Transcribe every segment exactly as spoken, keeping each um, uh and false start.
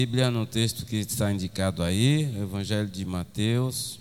Bíblia no texto que está indicado aí, Evangelho de Mateus,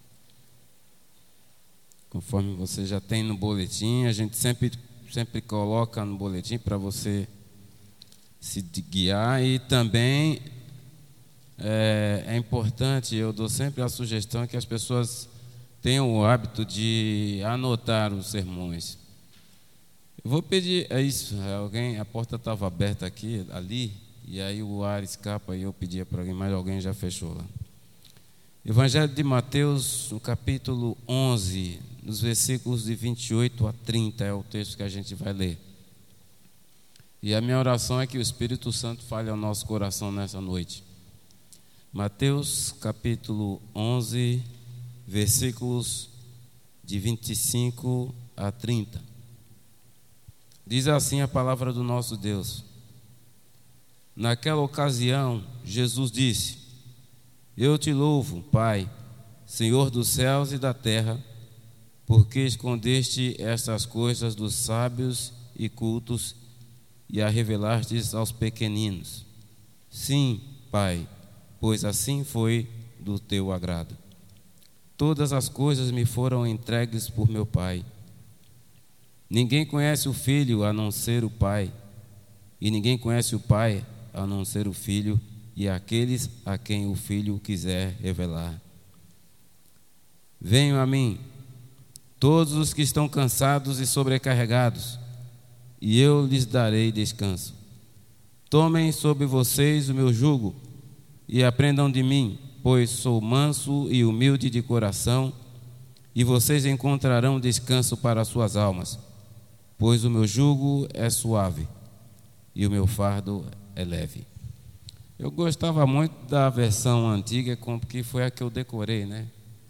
conforme você já tem no boletim, a gente sempre, sempre coloca no boletim para você se guiar. E também é, é importante, eu dou sempre a sugestão que as pessoas tenham o hábito de anotar os sermões. Eu vou pedir, é isso, alguém, a porta estava aberta aqui, ali, e aí o ar escapa e eu pedia para alguém, mas alguém já fechou lá. Evangelho de Mateus, no capítulo onze, nos versículos de vinte e oito a trinta, é o texto que a gente vai ler. E a minha oração é que o Espírito Santo fale ao nosso coração nessa noite. Mateus, capítulo onze, versículos de vinte e cinco a trinta. Diz assim a palavra do nosso Deus. Naquela ocasião, Jesus disse: Eu te louvo, Pai, Senhor dos céus e da terra, porque escondeste estas coisas dos sábios e cultos e a revelastes aos pequeninos. Sim, Pai, pois assim foi do teu agrado. Todas as coisas me foram entregues por meu Pai. Ninguém conhece o Filho a não ser o Pai, e ninguém conhece o Pai a não ser o Filho e aqueles a quem o Filho quiser revelar. Venham a mim, todos os que estão cansados e sobrecarregados, e eu lhes darei descanso. Tomem sobre vocês o meu jugo e aprendam de mim, pois sou manso e humilde de coração, e vocês encontrarão descanso para as suas almas, pois o meu jugo é suave e o meu fardo é leve. Eu gostava muito da versão antiga, porque foi a que eu decorei, né?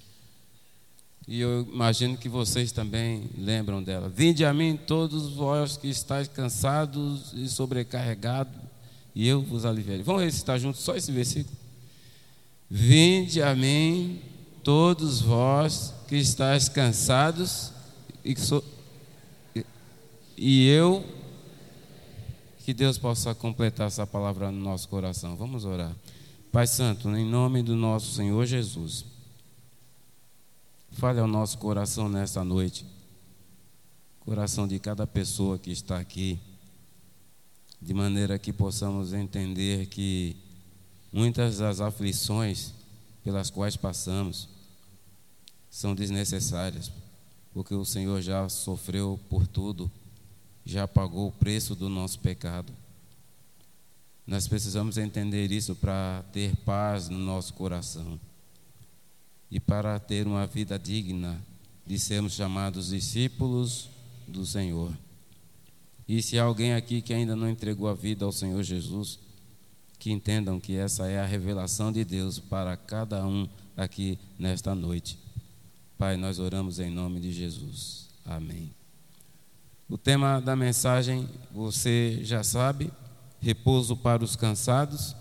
E eu imagino que vocês também lembram dela. Vinde a mim todos vós que estáis cansados e sobrecarregados, e eu vos aliviarei. Vamos recitar juntos só esse versículo? Vinde a mim todos vós que estáis cansados e, so... e eu... Que Deus possa completar essa palavra no nosso coração. Vamos orar. Pai Santo, em nome do nosso Senhor Jesus, fale ao nosso coração nesta noite, coração de cada pessoa que está aqui, de maneira que possamos entender que muitas das aflições pelas quais passamos são desnecessárias, porque o Senhor já sofreu por tudo, já pagou o preço do nosso pecado. Nós precisamos entender isso para ter paz no nosso coração e para ter uma vida digna de sermos chamados discípulos do Senhor. E se há alguém aqui que ainda não entregou a vida ao Senhor Jesus, que entendam que essa é a revelação de Deus para cada um aqui nesta noite. Pai, nós oramos em nome de Jesus. Amém. O tema da mensagem, você já sabe, repouso para os cansados,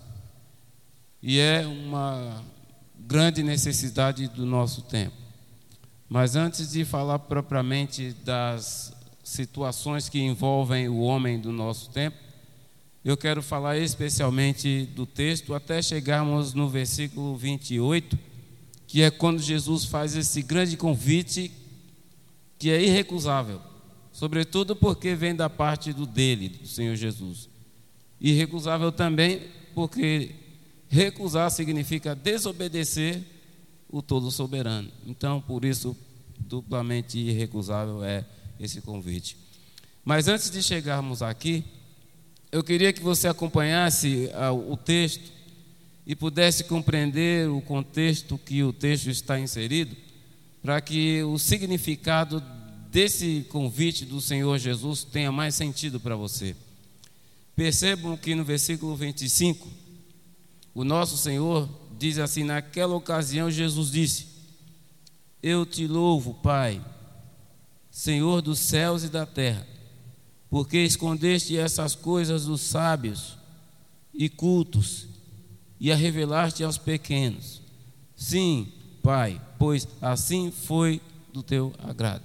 e é uma grande necessidade do nosso tempo. Mas antes de falar propriamente das situações que envolvem o homem do nosso tempo, eu quero falar especialmente do texto, até chegarmos no versículo vinte e oito, que é quando Jesus faz esse grande convite, que é irrecusável. Sobretudo porque vem da parte do dele, do Senhor Jesus. Irrecusável também porque recusar significa desobedecer o Todo-Soberano. Então, por isso, duplamente irrecusável é esse convite. Mas antes de chegarmos aqui, eu queria que você acompanhasse ah, o texto e pudesse compreender o contexto que o texto está inserido, para que o significado desse convite do Senhor Jesus tenha mais sentido para você. Percebam que no versículo vinte e cinco, o nosso Senhor diz assim: naquela ocasião Jesus disse: Eu te louvo, Pai, Senhor dos céus e da terra, porque escondeste essas coisas dos sábios e cultos e a revelaste aos pequenos. Sim, Pai, pois assim foi do teu agrado.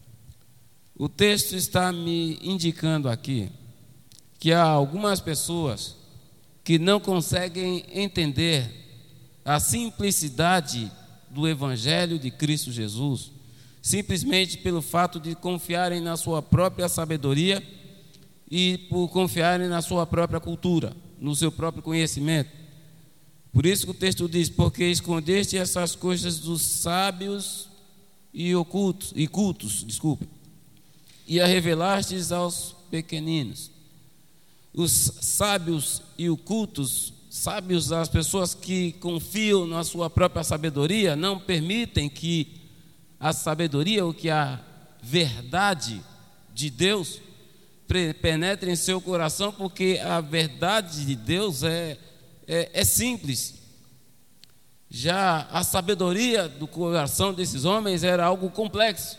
O texto está me indicando aqui que há algumas pessoas que não conseguem entender a simplicidade do Evangelho de Cristo Jesus, simplesmente pelo fato de confiarem na sua própria sabedoria e por confiarem na sua própria cultura, no seu próprio conhecimento. Por isso que o texto diz: porque escondeste essas coisas dos sábios e ocultos e cultos, desculpe, e a revelastes aos pequeninos. Os sábios e ocultos, sábios, as pessoas que confiam na sua própria sabedoria, não permitem que a sabedoria ou que a verdade de Deus penetre em seu coração, porque a verdade de Deus é, é, é simples. Já a sabedoria do coração desses homens era algo complexo.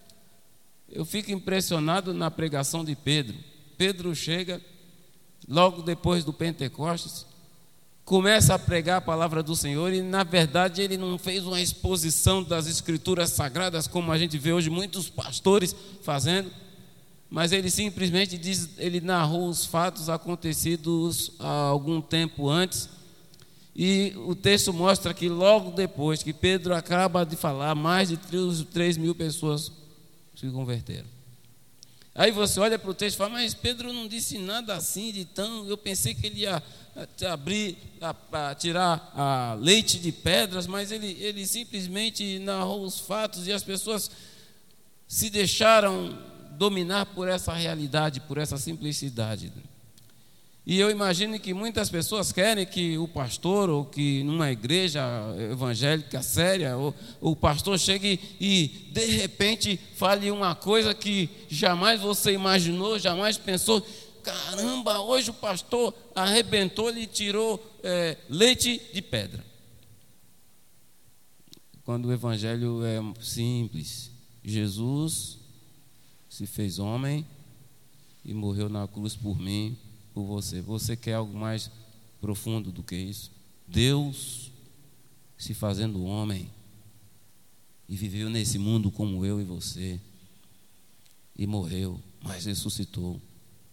Eu fico impressionado na pregação de Pedro. Pedro chega logo depois do Pentecostes, começa a pregar a palavra do Senhor e, na verdade, ele não fez uma exposição das Escrituras Sagradas, como a gente vê hoje muitos pastores fazendo, mas ele simplesmente diz, ele narrou os fatos acontecidos há algum tempo antes, e o texto mostra que logo depois que Pedro acaba de falar, mais de três mil pessoas se converteram. Aí você olha para o texto e fala: mas Pedro não disse nada assim de tão... Eu pensei que ele ia abrir, a, a tirar a leite de pedras, mas ele, ele simplesmente narrou os fatos e as pessoas se deixaram dominar por essa realidade, por essa simplicidade. E eu imagino que muitas pessoas querem que o pastor, ou que numa igreja evangélica séria, ou, ou o pastor chegue e de repente fale uma coisa que jamais você imaginou, jamais pensou. Caramba, hoje o pastor arrebentou, ele tirou é, leite de pedra. Quando o evangelho é simples, Jesus se fez homem e morreu na cruz por mim, por você. Você quer algo mais profundo do que isso? Deus se fazendo homem e viveu nesse mundo como eu e você, e morreu, mas ressuscitou.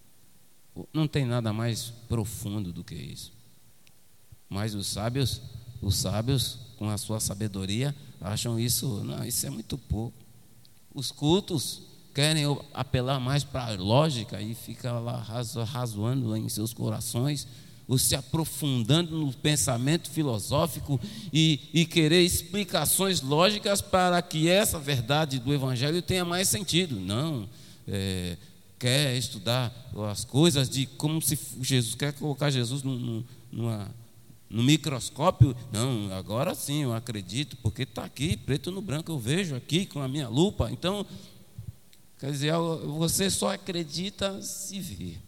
Não tem nada mais profundo do que isso. Mas os sábios, os sábios com a sua sabedoria acham isso, não, isso é muito pouco. Os cultos querem apelar mais para a lógica e fica lá razo, razoando em seus corações, ou se aprofundando no pensamento filosófico e, e querer explicações lógicas para que essa verdade do Evangelho tenha mais sentido. Não, é, quer estudar as coisas de como se Jesus, quer colocar Jesus num, numa, no microscópio. Não, agora sim eu acredito, porque está aqui, preto no branco, eu vejo aqui com a minha lupa. Então, quer dizer, você só acredita se vir.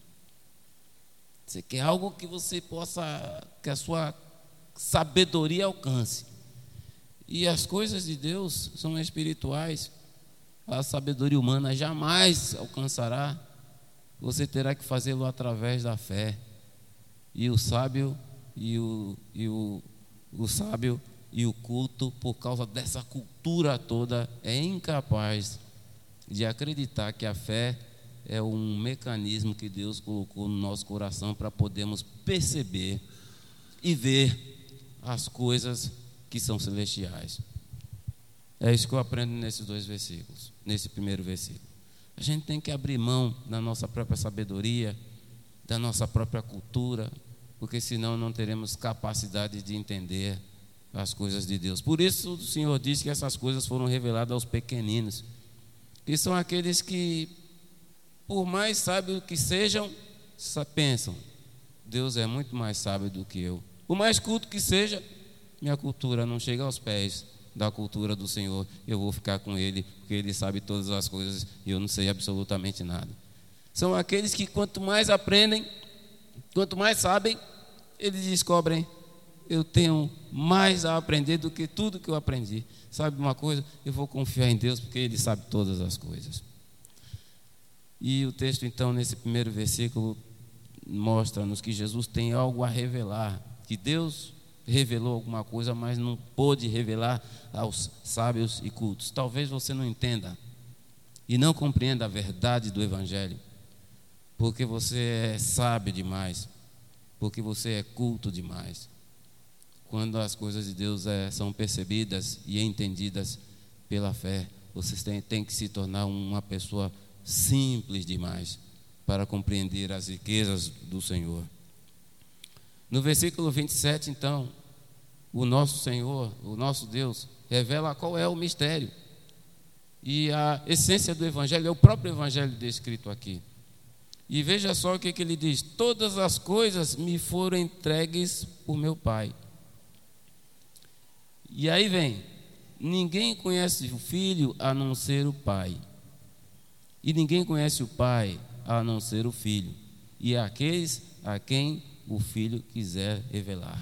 Você quer algo que você possa, que a sua sabedoria alcance. E as coisas de Deus são espirituais. A sabedoria humana jamais alcançará. Você terá que fazê-lo através da fé. E o sábio e o, e o, o sábio e o culto, por causa dessa cultura toda, é incapaz de acreditar que a fé é um mecanismo que Deus colocou no nosso coração para podermos perceber e ver as coisas que são celestiais. É isso que eu aprendo nesses dois versículos, nesse primeiro versículo. A gente tem que abrir mão da nossa própria sabedoria, da nossa própria cultura, porque senão não teremos capacidade de entender as coisas de Deus. Por isso o Senhor diz que essas coisas foram reveladas aos pequeninos, que são aqueles que, por mais sábios que sejam, pensam: Deus é muito mais sábio do que eu. Por mais culto que seja, minha cultura não chega aos pés da cultura do Senhor. Eu vou ficar com Ele, porque Ele sabe todas as coisas e eu não sei absolutamente nada. São aqueles que quanto mais aprendem, quanto mais sabem, eles descobrem: eu tenho mais a aprender do que tudo que eu aprendi. Sabe uma coisa? Eu vou confiar em Deus, porque Ele sabe todas as coisas. E o texto, então, nesse primeiro versículo, mostra-nos que Jesus tem algo a revelar, que Deus revelou alguma coisa, mas não pôde revelar aos sábios e cultos. Talvez você não entenda e não compreenda a verdade do Evangelho, porque você é sábio demais, porque você é culto demais. Quando as coisas de Deus é, são percebidas e entendidas pela fé, você tem, tem que se tornar uma pessoa simples demais para compreender as riquezas do Senhor. No versículo vinte e sete, então, o nosso Senhor, o nosso Deus, revela qual é o mistério. E a essência do Evangelho é o próprio Evangelho descrito aqui. E veja só o que, que ele diz: todas as coisas me foram entregues por meu Pai. E aí vem: ninguém conhece o Filho a não ser o Pai. E ninguém conhece o Pai a não ser o Filho, e aqueles a quem o Filho quiser revelar.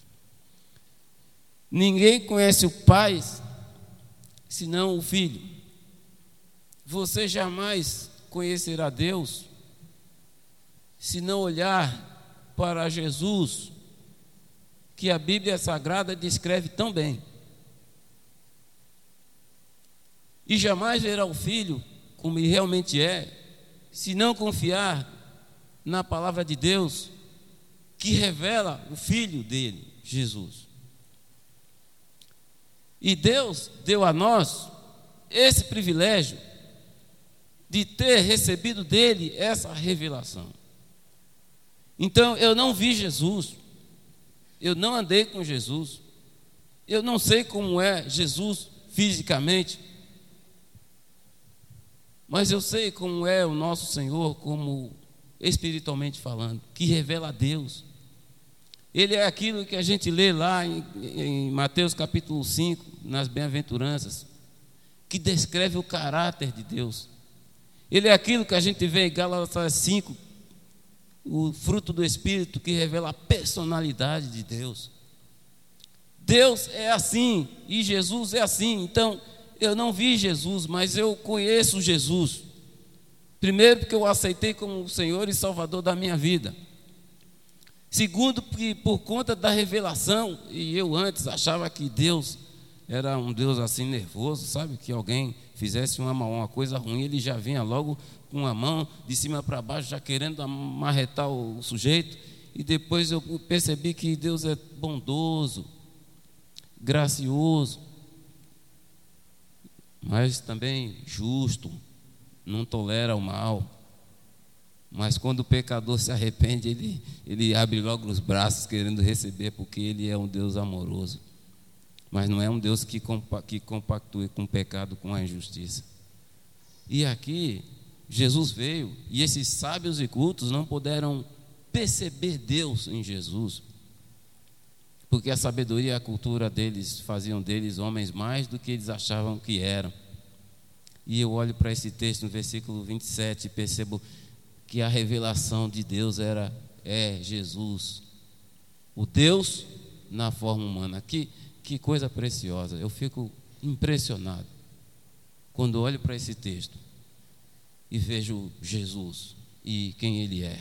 Ninguém conhece o Pai senão o Filho. Você jamais conhecerá Deus se não olhar para Jesus, que a Bíblia Sagrada descreve tão bem. E jamais verá o Filho como ele realmente é, se não confiar na palavra de Deus, que revela o Filho dele, Jesus. E Deus deu a nós esse privilégio de ter recebido dele essa revelação. Então, eu não vi Jesus, eu não andei com Jesus, eu não sei como é Jesus fisicamente, mas eu sei como é o nosso Senhor, como espiritualmente falando, que revela a Deus. Ele é aquilo que a gente lê lá em, em Mateus capítulo cinco, nas bem-aventuranças, que descreve o caráter de Deus. Ele é aquilo que a gente vê em Gálatas cinco, o fruto do Espírito, que revela a personalidade de Deus. Deus é assim e Jesus é assim. Então, eu não vi Jesus, mas eu conheço Jesus. Primeiro, porque eu o aceitei como o Senhor e Salvador da minha vida. Segundo, porque por conta da revelação, e eu antes achava que Deus era um Deus assim nervoso, sabe? Que alguém fizesse uma, uma coisa ruim, ele já vinha logo com a mão de cima para baixo, já querendo amarretar o sujeito. E depois eu percebi que Deus é bondoso, gracioso, mas também justo, não tolera o mal. Mas quando o pecador se arrepende, ele, ele abre logo os braços querendo receber, porque ele é um Deus amoroso. Mas não é um Deus que, compa, que compactue com o pecado, com a injustiça. E aqui, Jesus veio, e esses sábios e cultos não puderam perceber Deus em Jesus, porque a sabedoria e a cultura deles faziam deles homens mais do que eles achavam que eram. E eu olho para esse texto no versículo vinte e sete e percebo que a revelação de Deus era, é Jesus, o Deus na forma humana. Que, que coisa preciosa, eu fico impressionado quando olho para esse texto e vejo Jesus e quem Ele é.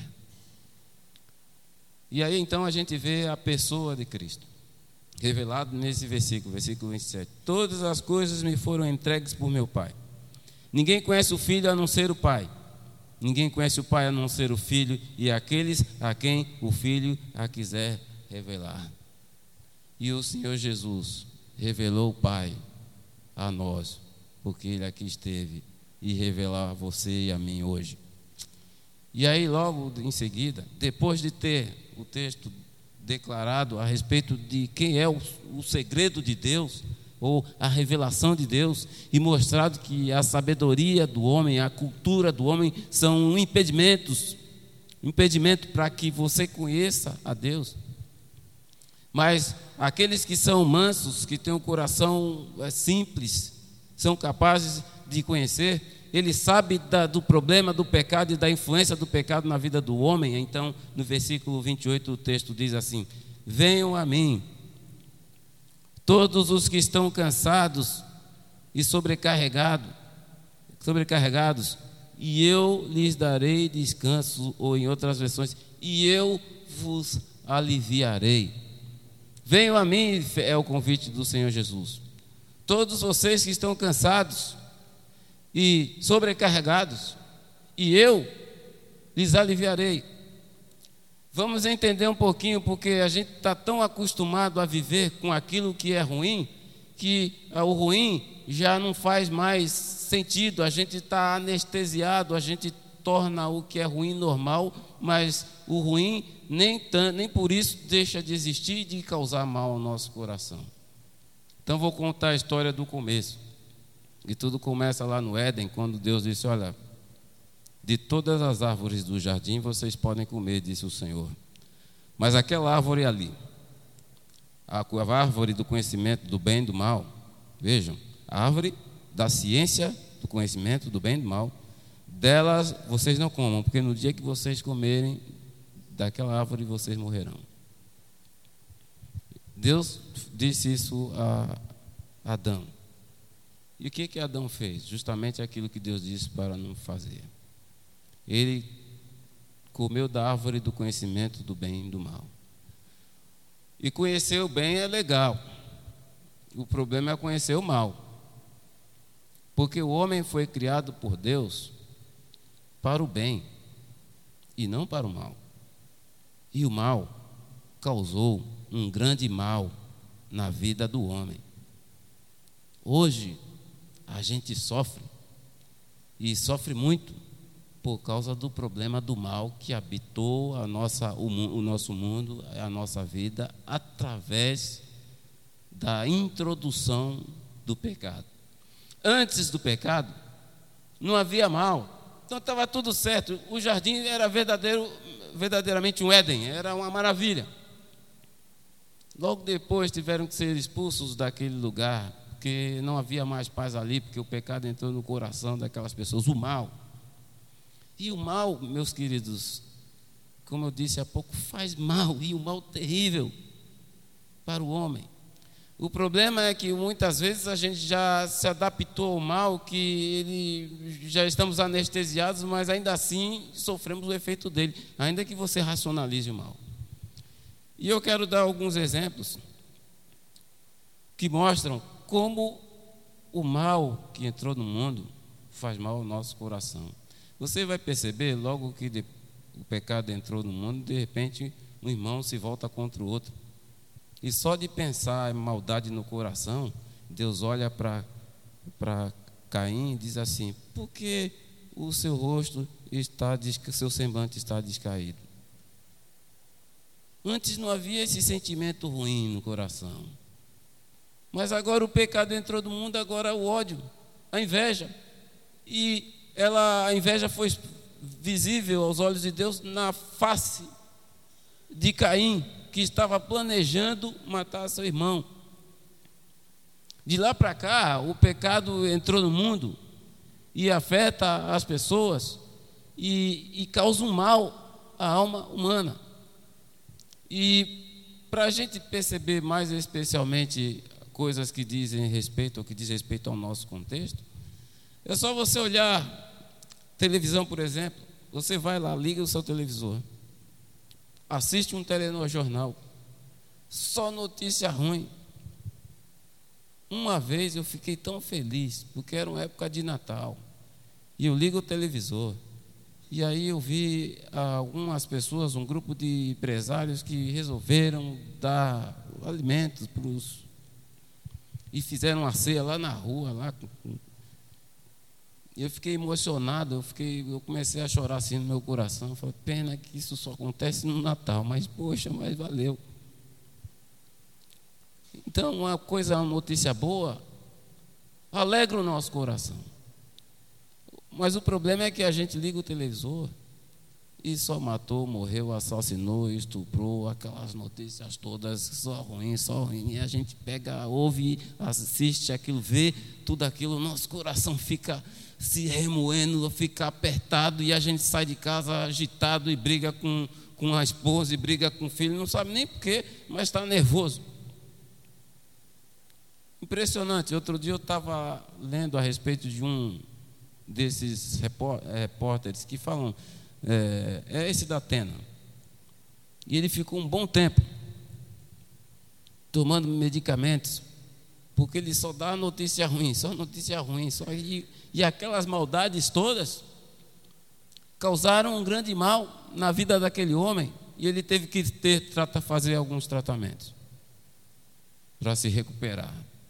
E aí então a gente vê a pessoa de Cristo, revelado nesse versículo, versículo vinte e sete. Todas as coisas me foram entregues por meu Pai. Ninguém conhece o Filho a não ser o Pai. Ninguém conhece o Pai a não ser o Filho, e aqueles a quem o Filho a quiser revelar. E o Senhor Jesus revelou o Pai a nós, porque Ele aqui esteve e revelar a você e a mim hoje. E aí logo em seguida, depois de ter o texto declarado a respeito de quem é o, o segredo de Deus, ou a revelação de Deus, e mostrado que a sabedoria do homem, a cultura do homem são impedimentos, impedimento para que você conheça a Deus. Mas aqueles que são mansos, que têm um coração é, simples, são capazes de conhecer. Ele sabe da, do problema do pecado e da influência do pecado na vida do homem. Então, no versículo vinte e oito, o texto diz assim: venham a mim, todos os que estão cansados e sobrecarregados, sobrecarregados, e eu lhes darei descanso, ou em outras versões, e eu vos aliviarei. Venham a mim, é o convite do Senhor Jesus. Todos vocês que estão cansados e sobrecarregados, e eu lhes aliviarei. Vamos entender um pouquinho, porque a gente está tão acostumado a viver com aquilo que é ruim, que o ruim já não faz mais sentido, a gente está anestesiado, a gente torna o que é ruim normal, mas o ruim nem, tanto, nem por isso deixa de existir e de causar mal ao nosso coração. Então vou contar a história do começo. E tudo começa lá no Éden, quando Deus disse: olha, de todas as árvores do jardim vocês podem comer, disse o Senhor. Mas aquela árvore ali, a árvore do conhecimento do bem e do mal, vejam, a árvore da ciência, do conhecimento do bem e do mal, delas vocês não comam, porque no dia que vocês comerem daquela árvore vocês morrerão. Deus disse isso a Adão. E o que que Adão fez? Justamente aquilo que Deus disse para não fazer. Ele comeu da árvore do conhecimento do bem e do mal. E conhecer o bem é legal. O problema é conhecer o mal. Porque o homem foi criado por Deus para o bem e não para o mal. E o mal causou um grande mal na vida do homem. Hoje a gente sofre, e sofre muito, por causa do problema do mal que habitou a nossa, o, o nosso mundo, a nossa vida, através da introdução do pecado. Antes do pecado, não havia mal, então estava tudo certo. O jardim era verdadeiro, verdadeiramente um Éden, era uma maravilha. Logo depois tiveram que ser expulsos daquele lugar, porque não havia mais paz ali, porque o pecado entrou no coração daquelas pessoas, o mal. E o mal, meus queridos, como eu disse há pouco, faz mal, e o mal terrível para o homem. O problema é que muitas vezes a gente já se adaptou ao mal, que ele, já estamos anestesiados, mas ainda assim sofremos o efeito dele, ainda que você racionalize o mal. E eu quero dar alguns exemplos que mostram como o mal que entrou no mundo faz mal ao nosso coração. Você vai perceber, logo que de, o pecado entrou no mundo, de repente um irmão se volta contra o outro. E só de pensar em maldade no coração, Deus olha para para Caim e diz assim: por que o seu rosto está, o seu semblante está descaído? Antes não havia esse sentimento ruim no coração. Mas agora o pecado entrou no mundo, agora o ódio, a inveja. E ela, a inveja foi visível aos olhos de Deus na face de Caim, que estava planejando matar seu irmão. De lá para cá, o pecado entrou no mundo e afeta as pessoas e, e causa um mal à alma humana. E para a gente perceber mais especialmente coisas que dizem respeito, ou que diz respeito ao nosso contexto, é só você olhar televisão, por exemplo. Você vai lá, liga o seu televisor, assiste um telejornal, só notícia ruim. Uma vez eu fiquei tão feliz, porque era uma época de Natal, e eu ligo o televisor, e aí eu vi algumas pessoas, um grupo de empresários que resolveram dar alimentos para os... e fizeram uma ceia lá na rua, lá com... E eu fiquei emocionado, eu, fiquei, eu comecei a chorar assim no meu coração. Eu falei: pena que isso só acontece no Natal, mas poxa, mas valeu. Então, uma coisa, uma notícia boa, alegra o nosso coração. Mas o problema é que a gente liga o televisor e só matou, morreu, assassinou, estuprou, aquelas notícias todas, só ruim, só ruim. E a gente pega, ouve, assiste aquilo, vê tudo aquilo, nosso coração fica se remoendo, fica apertado, e a gente sai de casa agitado e briga com, com a esposa e briga com o filho, não sabe nem porquê, mas está nervoso. Impressionante. Outro dia eu estava lendo a respeito de um desses repórteres que falam, é, é esse da Atena, e ele ficou um bom tempo tomando medicamentos, porque ele só dá notícia ruim, só notícia ruim, só, e, e aquelas maldades todas causaram um grande mal na vida daquele homem, e ele teve que ter, trata, fazer alguns tratamentos para se recuperar.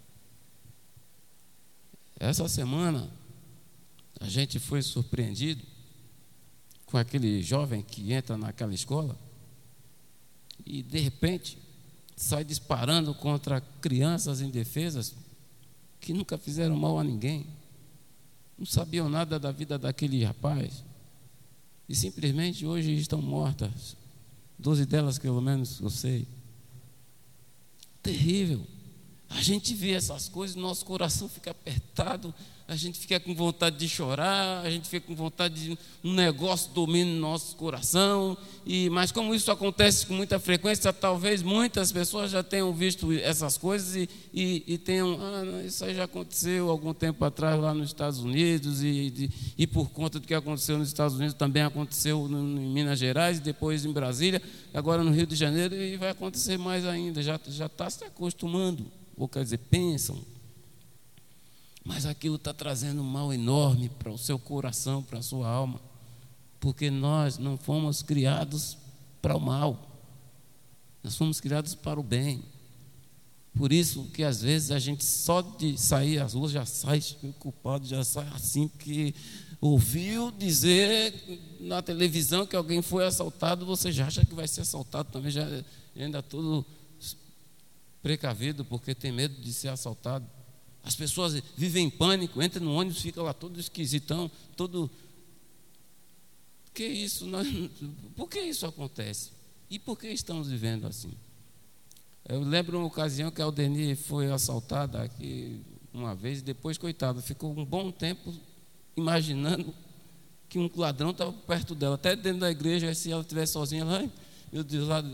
Essa semana, a gente foi surpreendido com aquele jovem que entra naquela escola e, de repente, sai disparando contra crianças indefesas que nunca fizeram mal a ninguém, não sabiam nada da vida daquele rapaz, e simplesmente hoje estão mortas, doze delas pelo menos eu sei. Terrível. A gente vê essas coisas, nosso coração fica apertado, a gente fica com vontade de chorar, a gente fica com vontade de um negócio domine no nosso coração. E, mas como isso acontece com muita frequência, talvez muitas pessoas já tenham visto essas coisas e, e, e tenham, ah, isso aí já aconteceu algum tempo atrás lá nos Estados Unidos, e, de, e por conta do que aconteceu nos Estados Unidos, também aconteceu no, em Minas Gerais, depois em Brasília, agora no Rio de Janeiro, e vai acontecer mais ainda, já já está se acostumando, ou quer dizer, pensam. Mas aquilo está trazendo um mal enorme para o seu coração, para a sua alma, porque nós não fomos criados para o mal, nós fomos criados para o bem. Por isso que às vezes a gente só de sair às ruas já sai culpado, já sai assim, porque ouviu dizer na televisão que alguém foi assaltado, você já acha que vai ser assaltado também, já ainda todo precavido, porque tem medo de ser assaltado. As pessoas vivem em pânico, entram no ônibus, ficam lá todo esquisitão, todo... Que isso? Nós... Por que isso acontece? E por que estamos vivendo assim? Eu lembro uma ocasião que a Aldenir foi assaltada aqui uma vez, e depois, coitado, ficou um bom tempo imaginando que um ladrão estava perto dela, até dentro da igreja, se ela estivesse sozinha lá, meu Deus, lá...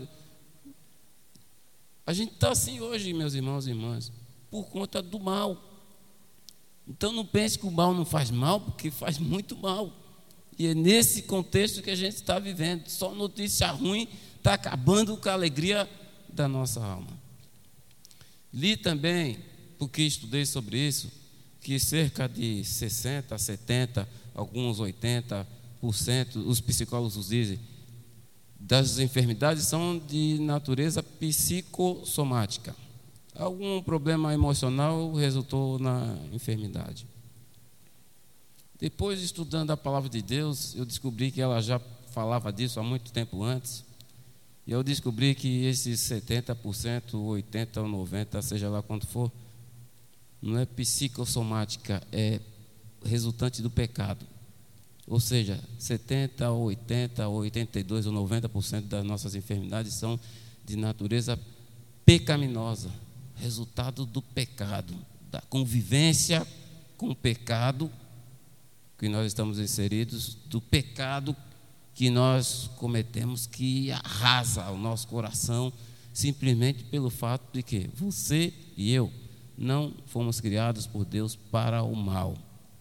A gente está assim hoje, meus irmãos e irmãs, por conta do mal. Então não pense que o mal não faz mal, porque faz muito mal. E é nesse contexto que a gente está vivendo. Só notícia ruim está acabando com a alegria da nossa alma. Li também, porque estudei sobre isso, que cerca de sessenta, setenta, alguns oitenta por cento, os psicólogos dizem, das enfermidades são de natureza psicossomática. Algum problema emocional resultou na enfermidade. Depois, estudando a palavra de Deus, eu descobri que ela já falava disso há muito tempo antes. E eu descobri que esses setenta por cento, oitenta por cento ou noventa por cento, seja lá quanto for, não é psicossomática, é resultante do pecado. Ou seja, setenta, oitenta, oitenta e dois ou noventa por cento das nossas enfermidades são de natureza pecaminosa, resultado do pecado, da convivência com o pecado que nós estamos inseridos, do pecado que nós cometemos, que arrasa o nosso coração, simplesmente pelo fato de que você e eu não fomos criados por Deus para o mal.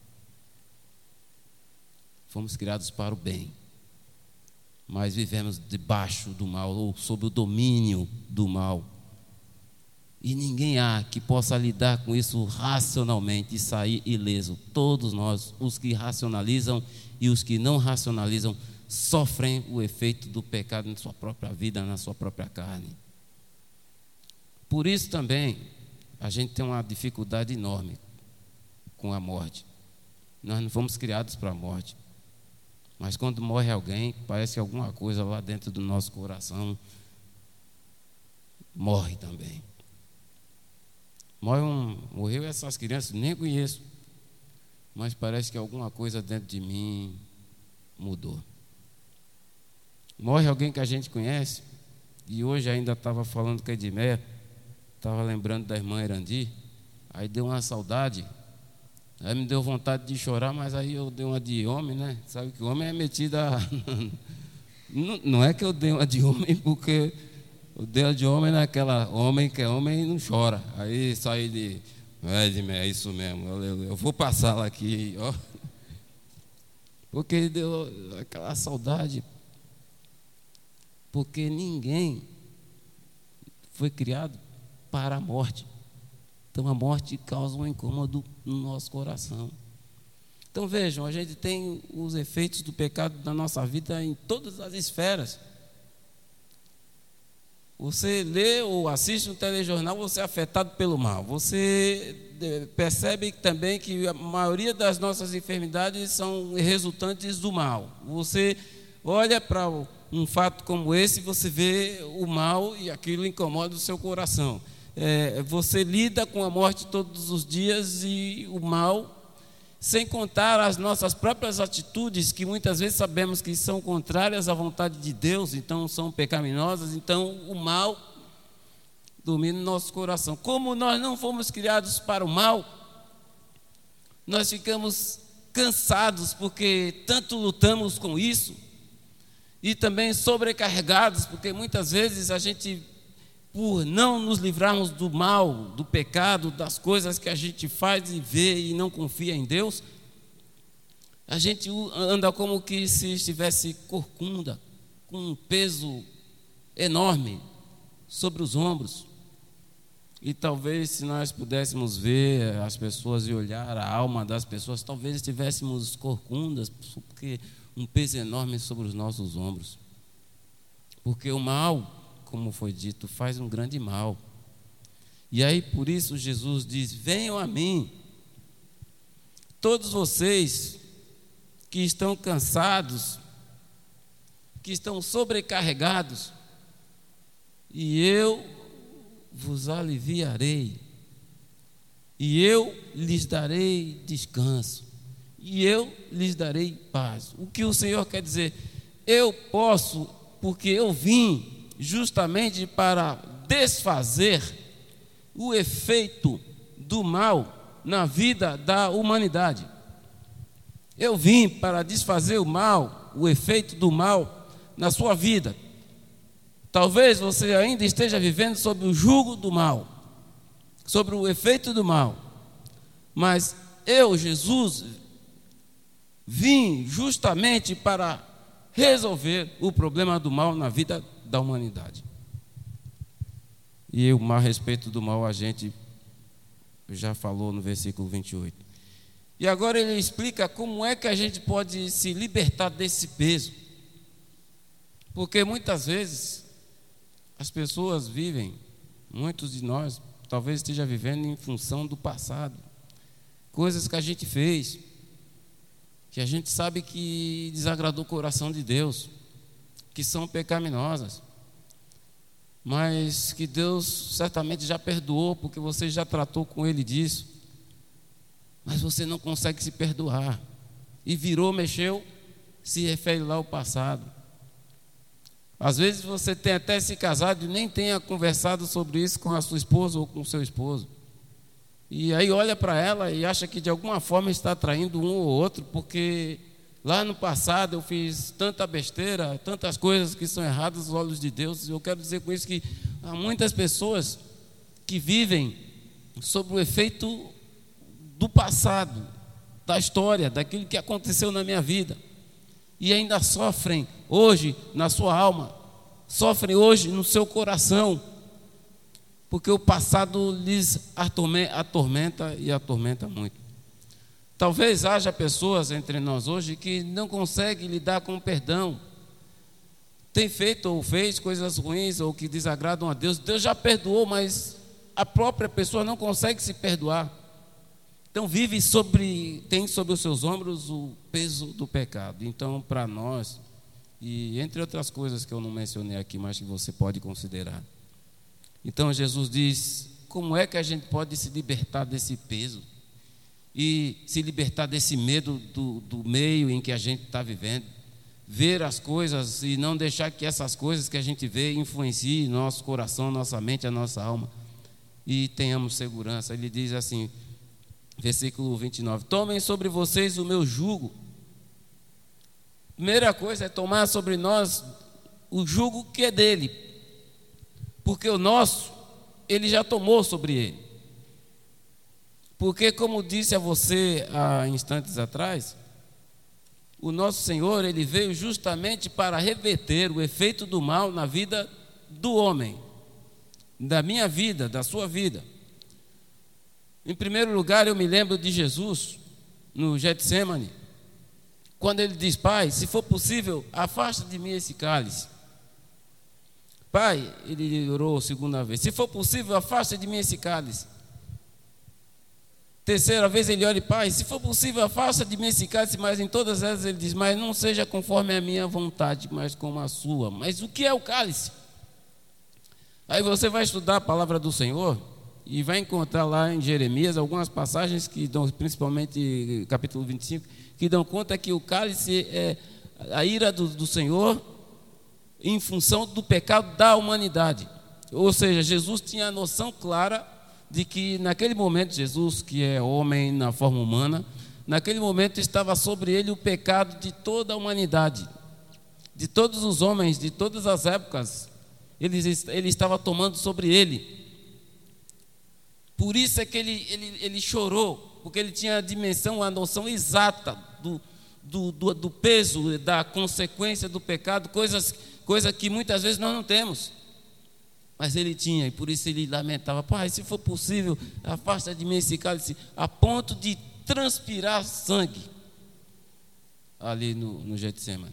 Fomos criados para o bem, mas vivemos debaixo do mal, ou sob o domínio do mal. E ninguém há que possa lidar com isso racionalmente e sair ileso. Todos nós, os que racionalizam e os que não racionalizam, sofrem o efeito do pecado na sua própria vida, na sua própria carne. Por isso também, a gente tem uma dificuldade enorme com a morte. Nós não fomos criados para a morte. Mas quando morre alguém, parece que alguma coisa lá dentro do nosso coração morre também. Morre um, morreu essas crianças, nem conheço, mas parece que alguma coisa dentro de mim mudou. Morre alguém que a gente conhece, e hoje ainda estava falando com a Edmeia, estava lembrando da irmã Erandi, aí deu uma saudade. Aí me deu vontade de chorar, mas aí eu dei uma de homem, né? Sabe que o homem é metido a... não, não é que eu dei uma de homem, porque eu dei uma de homem naquela homem que é homem e não chora. Aí saí de... É, é isso mesmo, eu, eu vou passar lá aqui, ó. Porque deu aquela saudade. Porque ninguém foi criado para a morte. Então a morte causa um incômodo no nosso coração. Então vejam, a gente tem os efeitos do pecado na nossa vida em todas as esferas. Você lê ou assiste um telejornal, você é afetado pelo mal. Você percebe também que a maioria das nossas enfermidades são resultantes do mal. Você olha para um fato como esse, você vê o mal e aquilo incomoda o seu coração. É, você lida com a morte todos os dias e o mal, sem contar as nossas próprias atitudes, que muitas vezes sabemos que são contrárias à vontade de Deus, então são pecaminosas, então o mal domina o nosso coração. Como nós não fomos criados para o mal, nós ficamos cansados, porque tanto lutamos com isso, e também sobrecarregados, porque muitas vezes a gente, por não nos livrarmos do mal, do pecado, das coisas que a gente faz e vê e não confia em Deus, a gente anda como que se estivesse corcunda, com um peso enorme sobre os ombros. E talvez, se nós pudéssemos ver as pessoas e olhar a alma das pessoas, talvez estivéssemos corcundas, porque um peso enorme sobre os nossos ombros. Porque o mal, como foi dito, faz um grande mal. E aí, por isso, Jesus diz: venham a mim, todos vocês que estão cansados, que estão sobrecarregados, e eu vos aliviarei, e eu lhes darei descanso, e eu lhes darei paz. O que o Senhor quer dizer? Eu posso, porque eu vim justamente para desfazer o efeito do mal na vida da humanidade. Eu vim para desfazer o mal, o efeito do mal na sua vida. Talvez você ainda esteja vivendo sob o jugo do mal, sobre o efeito do mal, mas eu, Jesus, vim justamente para resolver o problema do mal na vida da humanidade. E o a respeito do mal a gente já falou no versículo vinte e oito. E agora ele explica como é que a gente pode se libertar desse peso. Porque muitas vezes as pessoas vivem, muitos de nós talvez esteja vivendo em função do passado, coisas que a gente fez, que a gente sabe que desagradou o coração de Deus, que são pecaminosas, mas que Deus certamente já perdoou, porque você já tratou com Ele disso, mas você não consegue se perdoar, e virou, mexeu, se refere lá ao passado. Às vezes você tem até se casado e nem tenha conversado sobre isso com a sua esposa ou com o seu esposo, e aí olha para ela e acha que de alguma forma está traindo um ou outro, porque lá no passado eu fiz tanta besteira, tantas coisas que são erradas aos olhos de Deus. Eu quero dizer com isso que há muitas pessoas que vivem sob o efeito do passado, da história, daquilo que aconteceu na minha vida, e ainda sofrem hoje na sua alma, sofrem hoje no seu coração, porque o passado lhes atormenta e atormenta muito. Talvez haja pessoas entre nós hoje que não conseguem lidar com o perdão, tem feito ou fez coisas ruins ou que desagradam a Deus. Deus já perdoou, mas a própria pessoa não consegue se perdoar. Então vive sobre, tem sobre os seus ombros o peso do pecado. Então, para nós, e entre outras coisas que eu não mencionei aqui, mas que você pode considerar. Então Jesus diz: como é que a gente pode se libertar desse peso e se libertar desse medo do, do meio em que a gente está vivendo, ver as coisas e não deixar que essas coisas que a gente vê influenciem nosso coração, nossa mente, a nossa alma, e tenhamos segurança. Ele diz assim, versículo vinte e nove: tomem sobre vocês o meu jugo. Primeira coisa é tomar sobre nós o jugo que é dele, porque o nosso, ele já tomou sobre ele. Porque, como disse a você há instantes atrás, o nosso Senhor, ele veio justamente para reverter o efeito do mal na vida do homem, da minha vida, da sua vida. Em primeiro lugar, eu me lembro de Jesus no Getsêmani, quando ele diz: Pai, se for possível, afasta de mim esse cálice. Pai, ele orou segunda vez, se for possível, afasta de mim esse cálice. Terceira vez ele ora, Pai, se for possível, afasta de mim esse cálice, mas em todas elas ele diz, mas não seja conforme a minha vontade, mas como a sua. Mas o que é o cálice? Aí você vai estudar a palavra do Senhor e vai encontrar lá em Jeremias algumas passagens que dão, principalmente capítulo vinte e cinco, que dão conta que o cálice é a ira do, do Senhor em função do pecado da humanidade. Ou seja, Jesus tinha a noção clara de que naquele momento Jesus, que é homem na forma humana, naquele momento estava sobre ele o pecado de toda a humanidade, de todos os homens, de todas as épocas, ele, ele estava tomando sobre ele. Por isso é que ele, ele, ele chorou, porque ele tinha a dimensão, a noção exata do, do, do, do peso, da consequência do pecado, coisas, coisas que muitas vezes nós não temos. Mas ele tinha, e por isso ele lamentava, Pai, se for possível, afasta de mim esse cálice, a ponto de transpirar sangue ali no, no Getsemane.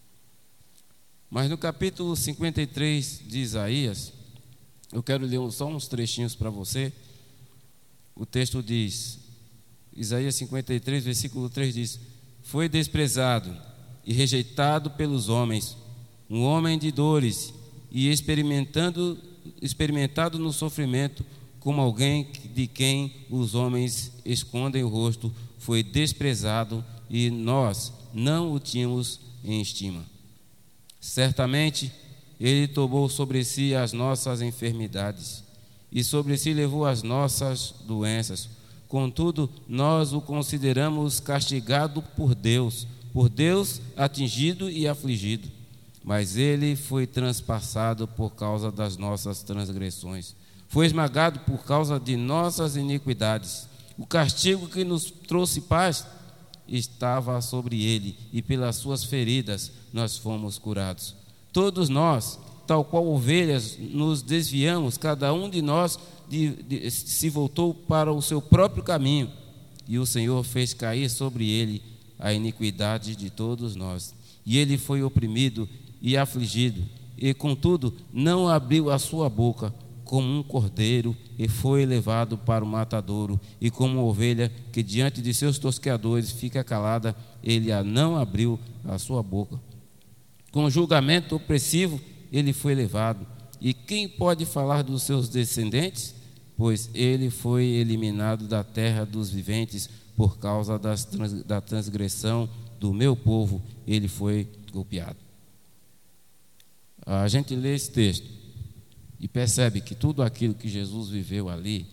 Mas no capítulo cinquenta e três de Isaías, eu quero ler só uns trechinhos para você. O texto diz, Isaías cinquenta e três, versículo três diz, foi desprezado e rejeitado pelos homens, um homem de dores e experimentando, experimentado no sofrimento, como alguém de quem os homens escondem o rosto, foi desprezado e nós não o tínhamos em estima. Certamente ele tomou sobre si as nossas enfermidades e sobre si levou as nossas doenças. Contudo, nós o consideramos castigado por Deus, por Deus atingido e afligido. Mas ele foi transpassado por causa das nossas transgressões, foi esmagado por causa de nossas iniquidades. O castigo que nos trouxe paz estava sobre ele, e pelas suas feridas nós fomos curados. Todos nós, tal qual ovelhas, nos desviamos, cada um de nós de, de, se voltou para o seu próprio caminho, e o Senhor fez cair sobre ele a iniquidade de todos nós. E ele foi oprimido e afligido, e contudo não abriu a sua boca, como um cordeiro, e foi levado para o matadouro, e como uma ovelha que diante de seus tosqueadores fica calada, ele a não abriu a sua boca. Com julgamento opressivo ele foi levado. E quem pode falar dos seus descendentes? Pois ele foi eliminado da terra dos viventes, por causa das trans, da transgressão do meu povo, ele foi golpeado. A gente lê esse texto e percebe que tudo aquilo que Jesus viveu ali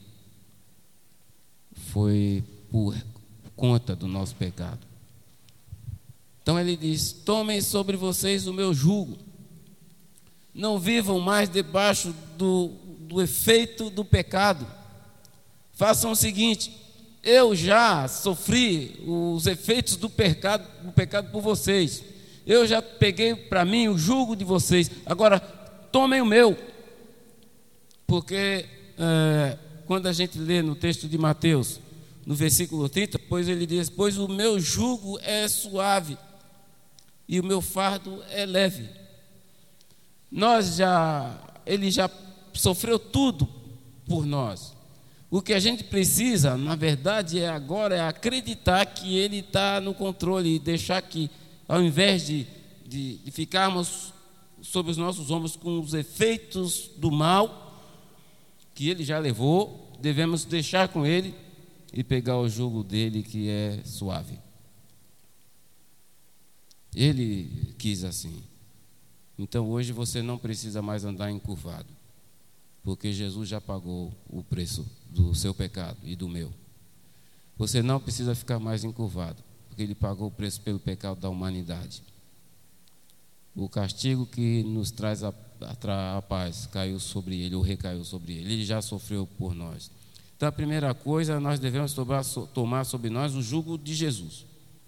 foi por conta do nosso pecado. Então ele diz, tomem sobre vocês o meu jugo, não vivam mais debaixo do, do efeito do pecado. Façam o seguinte, eu já sofri os efeitos do pecado, do pecado por vocês, eu já peguei para mim o jugo de vocês, agora tomem o meu. Porque é, quando a gente lê no texto de Mateus, no versículo trinta, pois ele diz, pois o meu jugo é suave e o meu fardo é leve. Nós já, ele já sofreu tudo por nós. O que a gente precisa, na verdade, é agora é acreditar que ele está no controle e deixar que, ao invés de, de, de ficarmos sobre os nossos ombros com os efeitos do mal que ele já levou, devemos deixar com ele e pegar o jugo dele, que é suave. Ele quis assim. Então hoje você não precisa mais andar encurvado, porque Jesus já pagou o preço do seu pecado e do meu. Você não precisa ficar mais encurvado, porque ele pagou o preço pelo pecado da humanidade. O castigo que nos traz a, a, a paz caiu sobre ele, ou recaiu sobre ele. Ele já sofreu por nós. Então a primeira coisa, nós devemos tomar, tomar sobre nós o jugo de Jesus.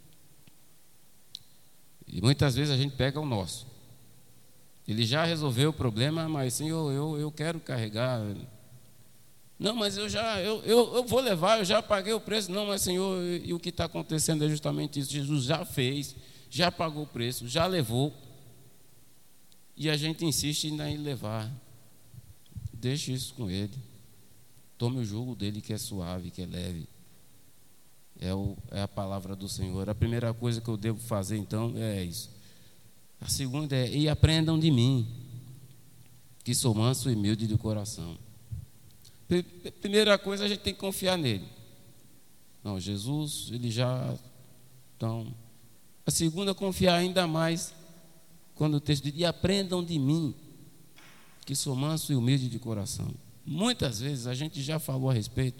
E muitas vezes a gente pega o nosso. Ele já resolveu o problema, mas Senhor, eu, eu quero carregar. Não, mas eu já, eu, eu, eu vou levar, eu já paguei o preço. Não, mas Senhor, e, e o que está acontecendo é justamente isso. Jesus já fez, já pagou o preço, já levou. E a gente insiste em levar. Deixe isso com ele. Tome o jugo dele que é suave, que é leve. É, o, é a palavra do Senhor. A primeira coisa que eu devo fazer, então, é isso. A segunda é: e aprendam de mim, que sou manso e humilde de coração. Primeira coisa, a gente tem que confiar nele. Não, Jesus, ele já... Então, a segunda, confiar ainda mais, quando o texto diz: e aprendam de mim, que sou manso e humilde de coração. Muitas vezes a gente já falou a respeito.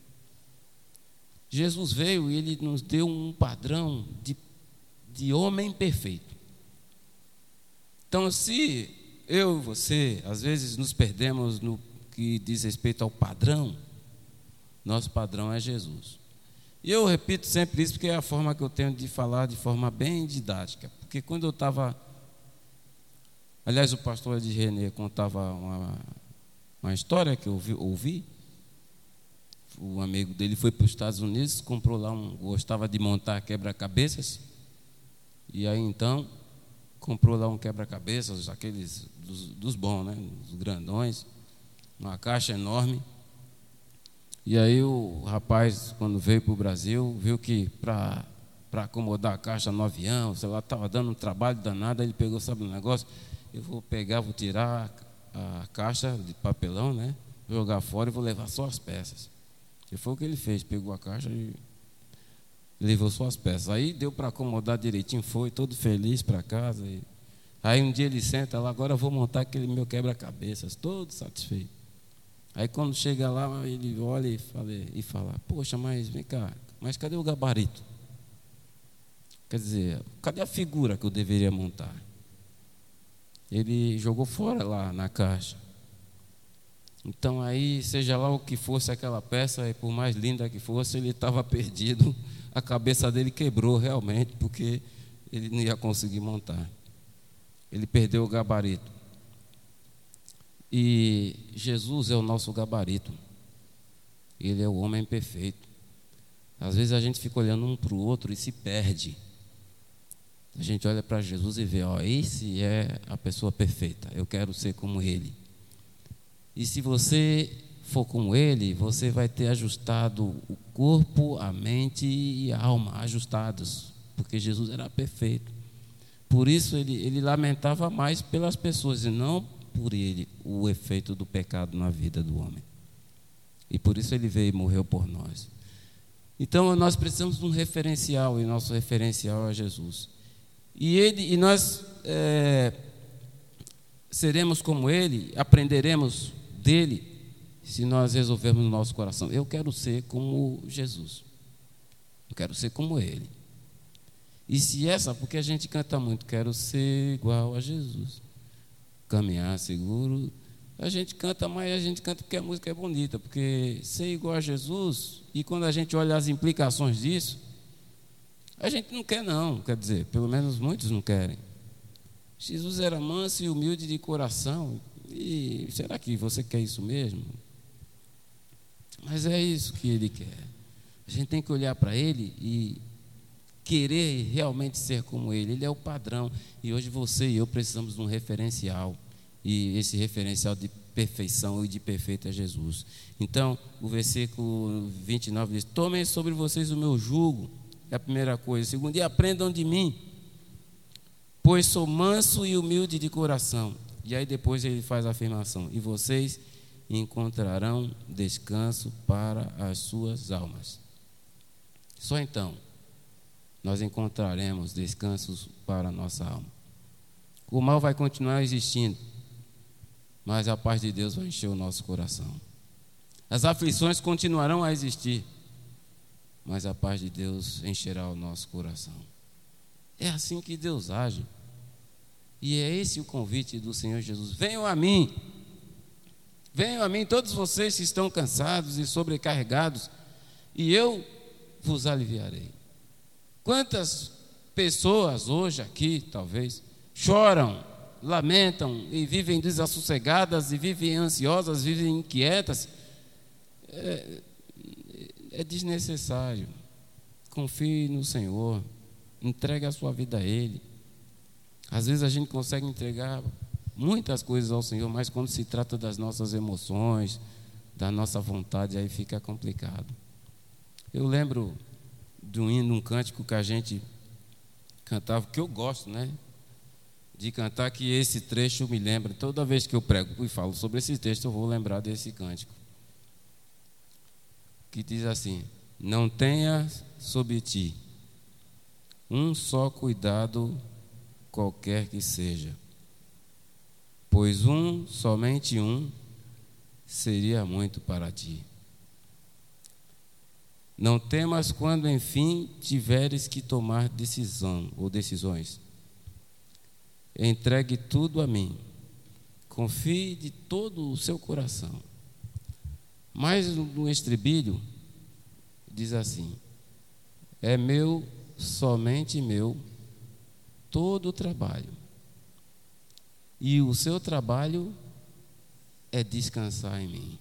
Jesus veio e ele nos deu um padrão de, de homem perfeito. Então, se eu e você, às vezes, nos perdemos no que diz respeito ao padrão, nosso padrão é Jesus. E eu repito sempre isso porque é a forma que eu tenho de falar de forma bem didática. Porque quando eu estava... Aliás, o pastor de Renê contava uma, uma história que eu ouvi, ouvi. O amigo dele foi para os Estados Unidos, comprou lá um... Gostava de montar quebra-cabeças. E aí, então, comprou lá um quebra-cabeças, aqueles dos, dos bons, né? Dos grandões. Uma caixa enorme. E aí o rapaz, quando veio para o Brasil, viu que para para acomodar a caixa no avião, sei lá, estava dando um trabalho danado. Ele pegou, sabe um negócio? Eu vou pegar, vou tirar a, a caixa de papelão, né? Jogar fora e vou levar só as peças. E foi o que ele fez, pegou a caixa e levou só as peças. Aí deu para acomodar direitinho, foi todo feliz para casa. E... Aí um dia ele senta lá: agora eu vou montar aquele meu quebra-cabeças, todo satisfeito. Aí quando chega lá, ele olha e fala, e fala: poxa, mas vem cá, mas cadê o gabarito? Quer dizer, cadê a figura que eu deveria montar? Ele jogou fora lá na caixa. Então aí, seja lá o que fosse aquela peça, e por mais linda que fosse, ele estava perdido. A cabeça dele quebrou realmente, porque ele não ia conseguir montar. Ele perdeu o gabarito. E Jesus é o nosso gabarito. Ele é o homem perfeito. Às vezes a gente fica olhando um para o outro e se perde. A gente olha para Jesus e vê: ó, esse é a pessoa perfeita, eu quero ser como ele. E se você for como ele, você vai ter ajustado o corpo, a mente e a alma, ajustados, porque Jesus era perfeito. Por isso ele, ele lamentava mais pelas pessoas e não por ele, o efeito do pecado na vida do homem. E por isso ele veio e morreu por nós. Então nós precisamos de um referencial, e nosso referencial é Jesus. E, ele, e nós é, seremos como ele, aprenderemos dele, se nós resolvermos no nosso coração: eu quero ser como Jesus, eu quero ser como ele. E se essa, porque a gente canta muito: quero ser igual a Jesus, caminhar seguro. A gente canta, mas a gente canta porque a música é bonita, porque ser igual a Jesus, e quando a gente olha as implicações disso, a gente não quer não, quer dizer, pelo menos muitos não querem. Jesus era manso e humilde de coração, e será que você quer isso mesmo? Mas é isso que ele quer. A gente tem que olhar para ele e querer realmente ser como ele. Ele é o padrão, e hoje você e eu precisamos de um referencial, e esse referencial de perfeição e de perfeito é Jesus. Então o versículo vinte e nove diz: tomem sobre vocês o meu jugo, é a primeira coisa. Segundo, e aprendam de mim, pois sou manso e humilde de coração. E aí depois ele faz a afirmação: e vocês encontrarão descanso para as suas almas. Só então nós encontraremos descansos para a nossa alma. O mal vai continuar existindo, mas a paz de Deus vai encher o nosso coração. As aflições continuarão a existir, mas a paz de Deus encherá o nosso coração. É assim que Deus age. E é esse o convite do Senhor Jesus: venham a mim, venham a mim todos vocês que estão cansados e sobrecarregados, e eu vos aliviarei. Quantas pessoas hoje aqui, talvez, choram, lamentam e vivem desassossegadas, e vivem ansiosas, vivem inquietas? É, é desnecessário. Confie no Senhor, entregue a sua vida a Ele. Às vezes a gente consegue entregar muitas coisas ao Senhor, mas quando se trata das nossas emoções, da nossa vontade, aí fica complicado. Eu lembro de um hino, um cântico que a gente cantava, que eu gosto, né? De cantar, que esse trecho me lembra. Toda vez que eu prego e falo sobre esse texto, eu vou lembrar desse cântico. Que diz assim: não tenha sobre ti um só cuidado, qualquer que seja, pois um, somente um, seria muito para ti. Não temas quando, enfim, tiveres que tomar decisão ou decisões. Entregue tudo a mim. Confie de todo o seu coração. Mas no estribilho diz assim: é meu, somente meu, todo o trabalho. E o seu trabalho é descansar em mim.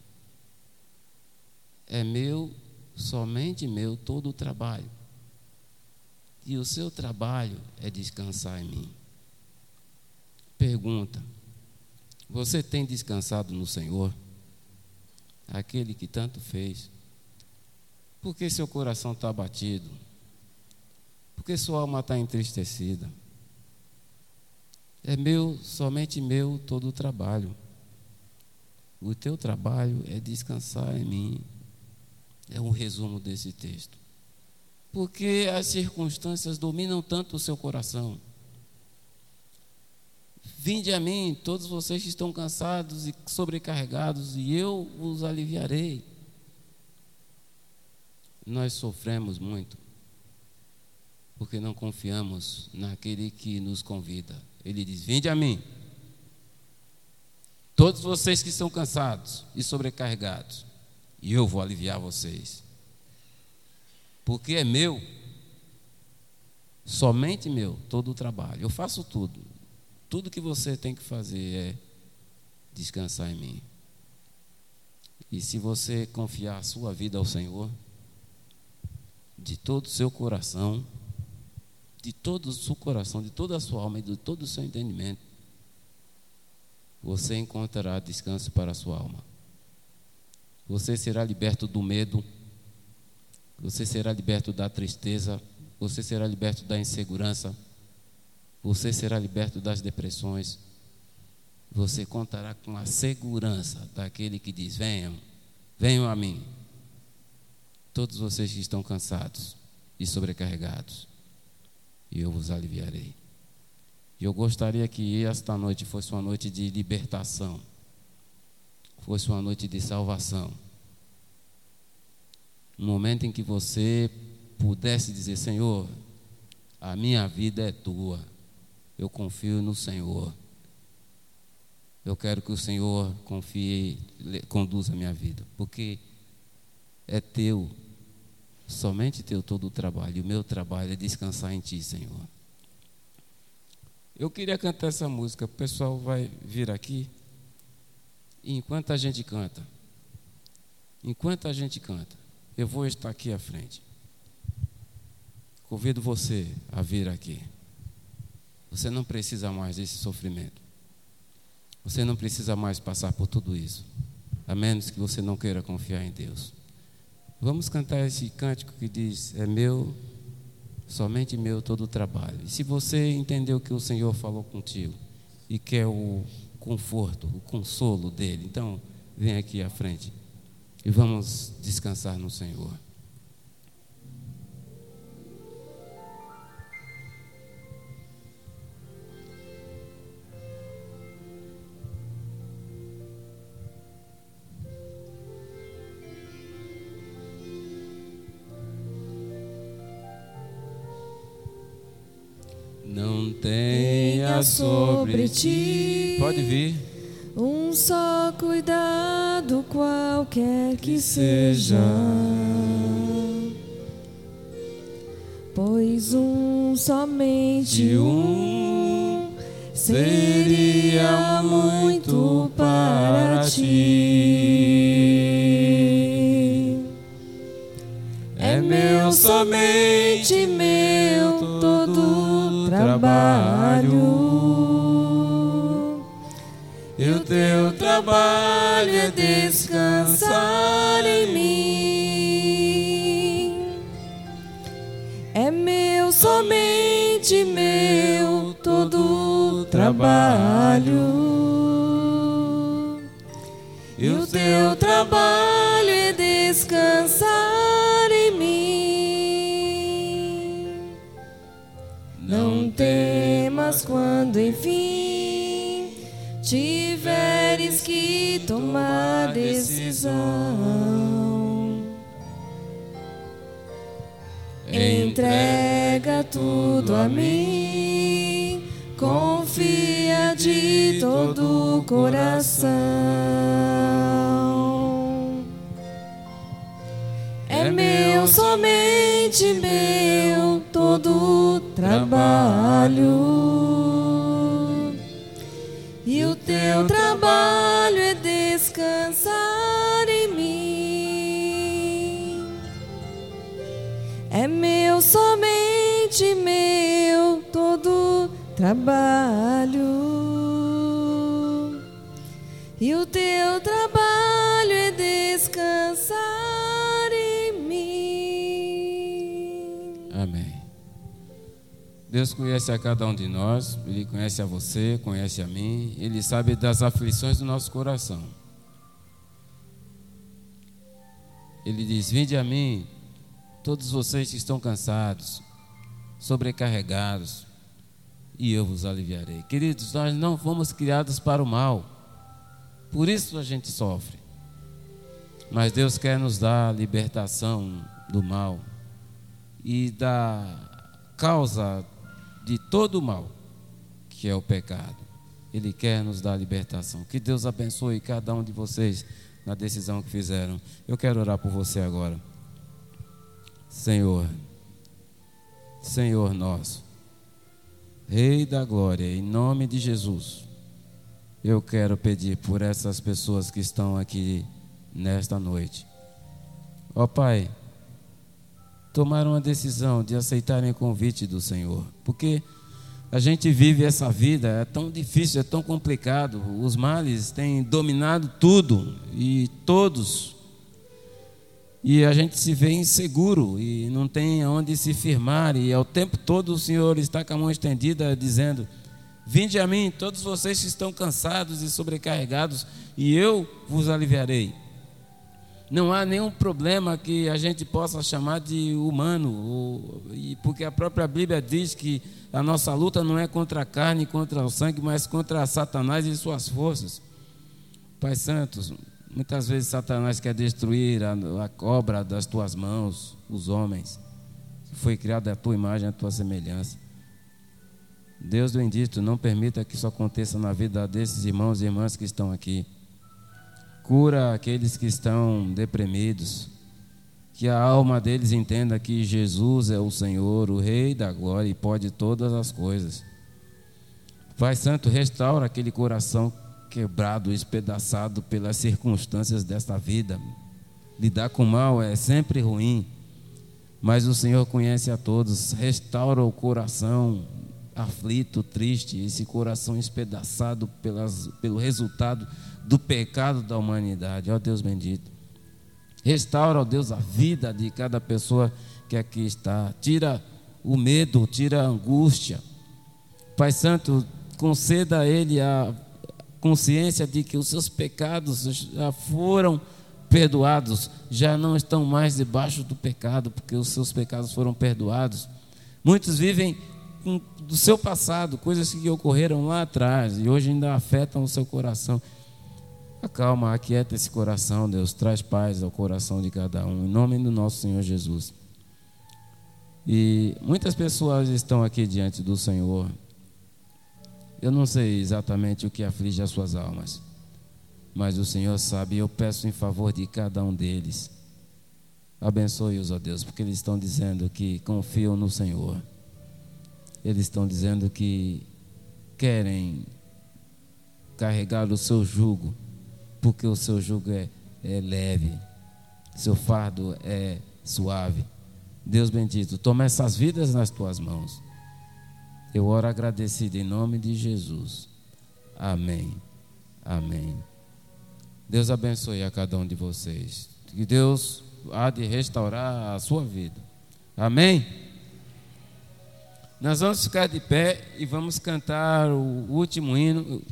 É meu, somente meu, todo o trabalho. E o seu trabalho é descansar em mim. Pergunta: você tem descansado no Senhor? Aquele que tanto fez. Por que seu coração está abatido? Por que sua alma está entristecida? É meu, somente meu, todo o trabalho. O teu trabalho é descansar em mim. É um resumo desse texto. Porque as circunstâncias dominam tanto o seu coração. Vinde a mim, todos vocês que estão cansados e sobrecarregados, e eu os aliviarei. Nós sofremos muito, porque não confiamos naquele que nos convida. Ele diz: vinde a mim, todos vocês que estão cansados e sobrecarregados, e eu vou aliviar vocês. Porque é meu, somente meu, todo o trabalho. Eu faço tudo. Tudo que você tem que fazer é descansar em mim. E se você confiar a sua vida ao Senhor, de todo o seu coração, de todo o seu coração, de toda a sua alma e de todo o seu entendimento, você encontrará descanso para a sua alma. Você será liberto do medo, você será liberto da tristeza, você será liberto da insegurança, você será liberto das depressões. Você contará com a segurança daquele que diz: venham, venham a mim, todos vocês que estão cansados e sobrecarregados, e eu vos aliviarei. E eu gostaria que esta noite fosse uma noite de libertação, fosse uma noite de salvação, um momento em que você pudesse dizer: Senhor, a minha vida é tua, eu confio no Senhor, eu quero que o Senhor confie, conduza a minha vida, porque é teu, somente teu todo o trabalho, e o meu trabalho é descansar em ti, Senhor. Eu queria cantar essa música, o pessoal vai vir aqui, e enquanto a gente canta, enquanto a gente canta, eu vou estar aqui à frente. Convido você a vir aqui. Você não precisa mais desse sofrimento. Você não precisa mais passar por tudo isso, a menos que você não queira confiar em Deus. Vamos cantar esse cântico que diz: é meu, somente meu todo o trabalho. E se você entendeu que o Senhor falou contigo e quer o conforto, o consolo dele, então vem aqui à frente e vamos descansar no Senhor. Não tenha sobre ti, pode vir, um só cuidado, qualquer que seja, pois um, somente um, seria muito para ti. É meu, somente meu, todo trabalho, e o teu trabalho é descansar em mim. É meu, somente meu, todo o trabalho. E o teu trabalho é descansar em mim. Não temas quando enfim tiveres que tomar decisão. Entrega tudo a mim, confia de todo o coração. É meu, somente meu, todo o trabalho. E o teu trabalho é descansar em mim. É meu, somente meu, todo o trabalho. E o teu trabalho é descansar em mim. Amém. Deus conhece a cada um de nós, Ele conhece a você, conhece a mim, Ele sabe das aflições do nosso coração. Ele diz: vinde a mim, todos vocês que estão cansados, sobrecarregados, e eu vos aliviarei. Queridos, nós não fomos criados para o mal, por isso a gente sofre. Mas Deus quer nos dar a libertação do mal e da causa de todo o mal, que é o pecado. Ele quer nos dar a libertação. Que Deus abençoe cada um de vocês na decisão que fizeram. Eu quero orar por você agora. Senhor, Senhor nosso, Rei da glória, em nome de Jesus, eu quero pedir por essas pessoas que estão aqui nesta noite. Ó Pai, tomaram a decisão de aceitarem o convite do Senhor, porque a gente vive essa vida, é tão difícil, é tão complicado, os males têm dominado tudo e todos, e a gente se vê inseguro e não tem onde se firmar, e ao tempo todo o Senhor está com a mão estendida dizendo: vinde a mim, todos vocês que estão cansados e sobrecarregados, e eu vos aliviarei. Não há nenhum problema que a gente possa chamar de humano, ou, e porque a própria Bíblia diz que a nossa luta não é contra a carne, contra o sangue, mas contra Satanás e suas forças. Pai Santo, muitas vezes Satanás quer destruir a, a obra das tuas mãos, os homens, que foi criado à tua imagem, à tua semelhança. Deus bendito, não permita que isso aconteça na vida desses irmãos e irmãs que estão aqui. Cura aqueles que estão deprimidos, que a alma deles entenda que Jesus é o Senhor, o Rei da glória, e pode todas as coisas. Pai Santo, restaura aquele coração quebrado, espedaçado pelas circunstâncias desta vida. Lidar com o mal é sempre ruim, mas o Senhor conhece a todos. Restaura o coração aflito, triste, esse coração espedaçado pelas, pelo resultado do pecado da humanidade. Ó Deus bendito, restaura, ó Deus, a vida de cada pessoa que aqui está. Tira o medo, tira a angústia. Pai Santo, conceda a ele a consciência de que os seus pecados já foram perdoados, já não estão mais debaixo do pecado, porque os seus pecados foram perdoados. Muitos vivem do seu passado, coisas que ocorreram lá atrás e hoje ainda afetam o seu coração. Acalma, aquieta esse coração, Deus, traz paz ao coração de cada um, em nome do nosso Senhor Jesus. E muitas pessoas estão aqui diante do Senhor. Eu não sei exatamente o que aflige as suas almas, mas o Senhor sabe, e eu peço em favor de cada um deles. Abençoe-os, ó Deus, porque eles estão dizendo que confiam no Senhor. Eles estão dizendo que querem carregar o seu jugo, porque o seu jugo é, é leve, seu fardo é suave. Deus bendito, toma essas vidas nas tuas mãos. Eu oro agradecido em nome de Jesus. Amém. Amém. Deus abençoe a cada um de vocês. Que Deus há de restaurar a sua vida. Amém? Nós vamos ficar de pé e vamos cantar o último hino.